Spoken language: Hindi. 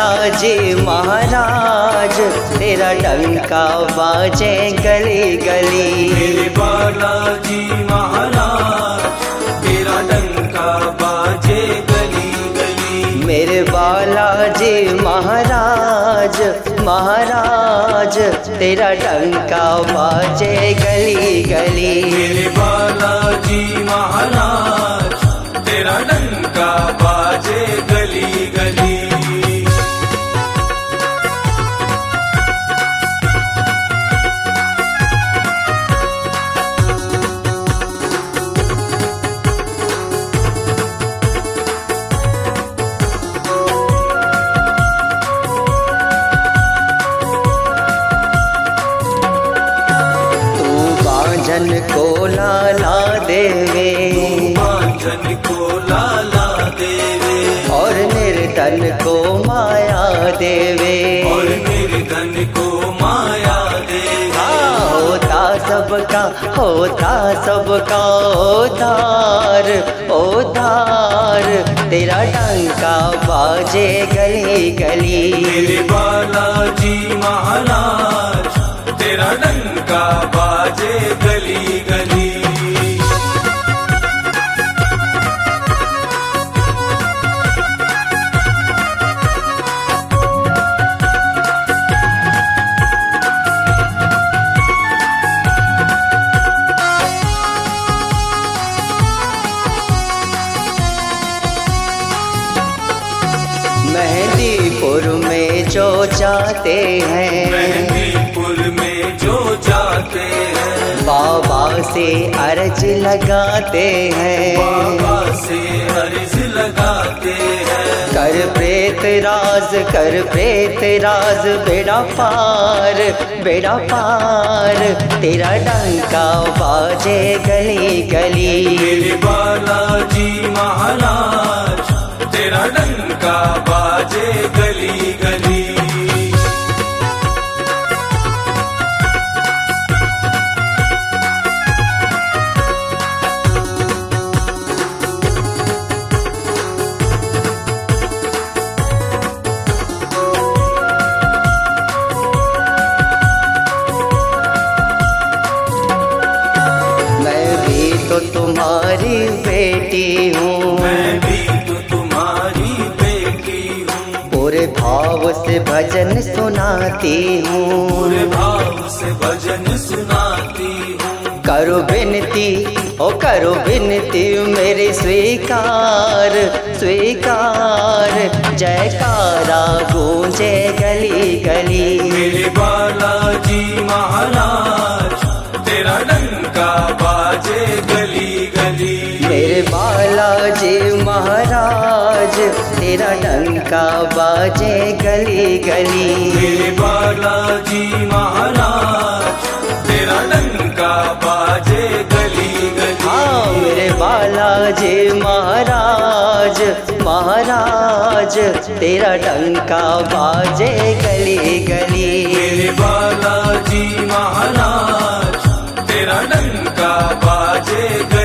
बालाजी महाराज तेरा डंका बाजे गली गली। मेरे बालाजी महाराज तेरा डंका बाजे गली गली। मेरे बालाजी महाराज महाराज तेरा डंका बाजे गली गली। मेरे बालाजी महाराज तेरा डंका बाजे गली गली। बांझन को लाला देवे, बांझन को लाला देवे, और निर्धन को माया देवे, और निर्धन को माया देवे। होता सबका उद्धार उद्धार तेरा डंका बाजे गली गली। मेरे बालाजी महाराज तेरा डंका बाजे गली गली। मेहंदीपुर में जो जाते हैं, मेहंदीपुर में जो जाते हैं, बाबा से अर्ज लगाते हैं, बाबा से अर्ज लगाते हैं। कर प्रेत राज बेड़ा पार तेरा डंका बाजे गली गली। मेरे बालाजी महाराज तेरा डंका बाजे गली गली। मैं भी तो तुम्हारी बेटी हूँ, मैं भी तो तुम्हारी बेटी हूँ, पूरे भाव से भजन सुनाती हूँ, पूरे भाव से भजन सुनाती हूँ। करो विनती मेरी स्वीकार जयकारा गूंजे गली गली। मेरे बालाजी महाराज तेरा डंका बाजे गली गली। मेरे बालाजी महाराज तेरा डंका बाजे गली गली। मेरे बालाजी महाराज तेरा डंका बाजे गली गली। हाँ मेरे बालाजी महाराज तेरा डंका बाजे गली गली। मेरे बालाजी महाराज तेरा डंका बाजे गली।